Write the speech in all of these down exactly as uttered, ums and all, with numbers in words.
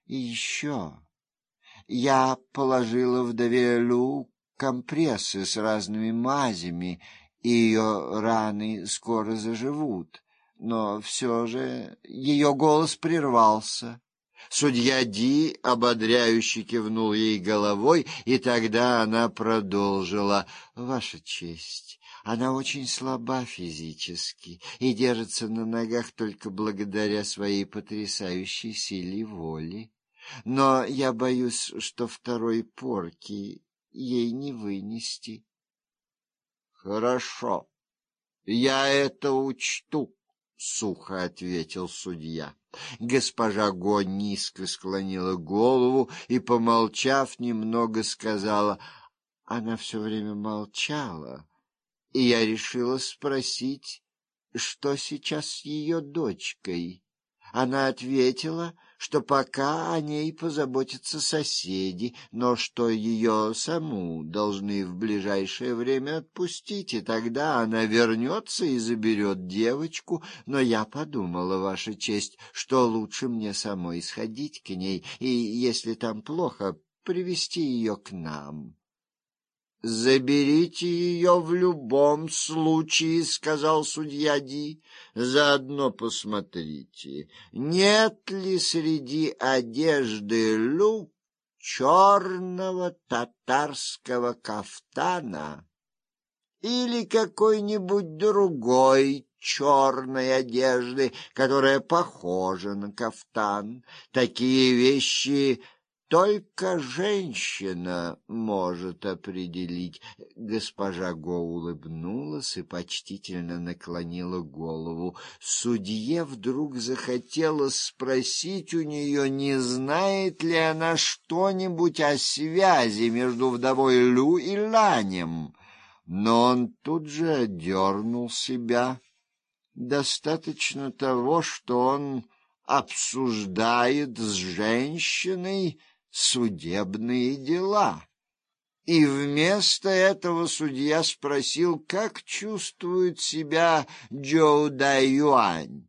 И еще я положила вдове Лю компрессы с разными мазями, и ее раны скоро заживут. Но все же ее голос прервался. Судья Ди ободряюще кивнул ей головой, и тогда она продолжила: «Ваша честь, она очень слаба физически и держится на ногах только благодаря своей потрясающей силе воли. Но я боюсь, что второй порки ей не вынести». «Хорошо, я это учту», — сухо ответил судья. Госпожа Го низко склонила голову и, помолчав немного, сказала: «Она все время молчала, и я решила спросить, что сейчас с ее дочкой». Она ответила, что пока о ней позаботятся соседи, но что ее саму должны в ближайшее время отпустить, и тогда она вернется и заберет девочку. Но я подумала, Ваша честь, что лучше мне самой сходить к ней, и, если там плохо, привести ее к нам. «Заберите ее в любом случае», — сказал судья Ди. «Заодно посмотрите, нет ли среди одежды Лю черного татарского кафтана или какой-нибудь другой черной одежды, которая похожа на кафтан. Такие вещи только женщина может определить». Госпожа Го улыбнулась и почтительно наклонила голову. Судье вдруг захотелось спросить у нее, не знает ли она что-нибудь о связи между вдовой Лю и Ланем. Но он тут же одернул себя. Достаточно того, что он обсуждает с женщиной судебные дела. И вместо этого судья спросил, как чувствует себя Джоу Дай-Юань.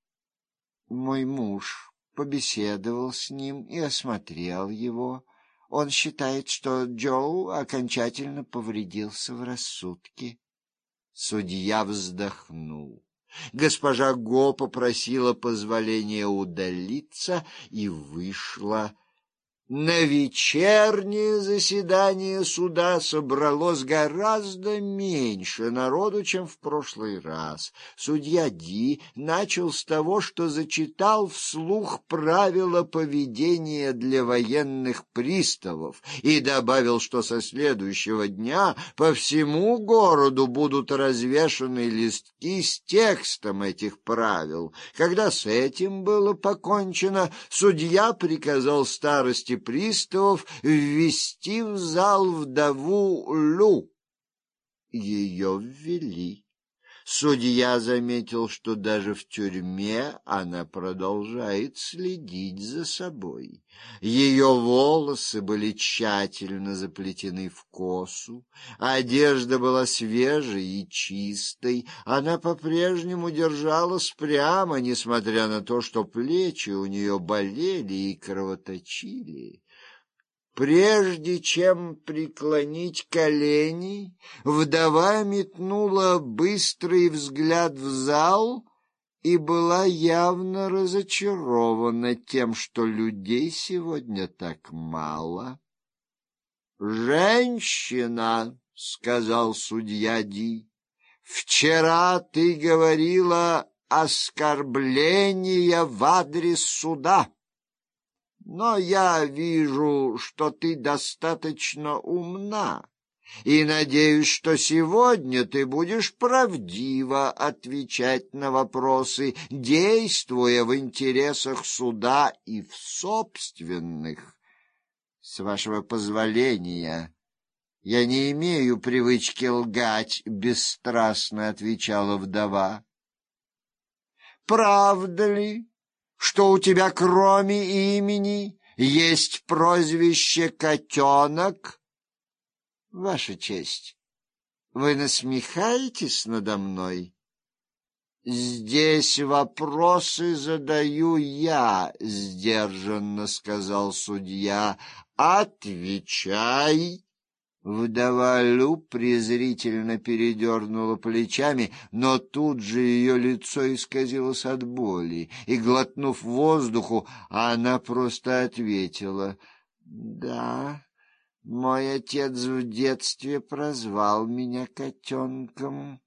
Мой муж побеседовал с ним и осмотрел его. Он считает, что Джоу окончательно повредился в рассудке. Судья вздохнул. Госпожа Го попросила позволения удалиться и вышла. На вечернее заседание суда собралось гораздо меньше народу, чем в прошлый раз. Судья Ди начал с того, что зачитал вслух правила поведения для военных приставов и добавил, что со следующего дня по всему городу будут развешаны листки с текстом этих правил. Когда с этим было покончено, судья приказал старости приставов ввести в зал вдову Лю. Ее ввели. Судья заметил, что даже в тюрьме она продолжает следить за собой. Ее волосы были тщательно заплетены в косу, одежда была свежей и чистой, она по-прежнему держалась прямо, несмотря на то, что плечи у нее болели и кровоточили. Прежде чем преклонить колени, вдова метнула быстрый взгляд в зал и была явно разочарована тем, что людей сегодня так мало. «Женщина», — сказал судья Ди, — «вчера ты говорила оскорбления в адрес суда. Но я вижу, что ты достаточно умна, и надеюсь, что сегодня ты будешь правдиво отвечать на вопросы, действуя в интересах суда и в собственных. С вашего позволения, я не имею привычки лгать, — бесстрастно отвечала вдова. Правда ли, что у тебя кроме имени есть прозвище «Котенок»? Ваша честь, вы насмехаетесь надо мной? здесь вопросы задаю я, — сдержанно сказал судья. — Отвечай. Вдова Лю презрительно передернула плечами, но тут же ее лицо исказилось от боли, и, глотнув воздуху, она просто ответила: — Да, мой отец в детстве прозвал меня котенком.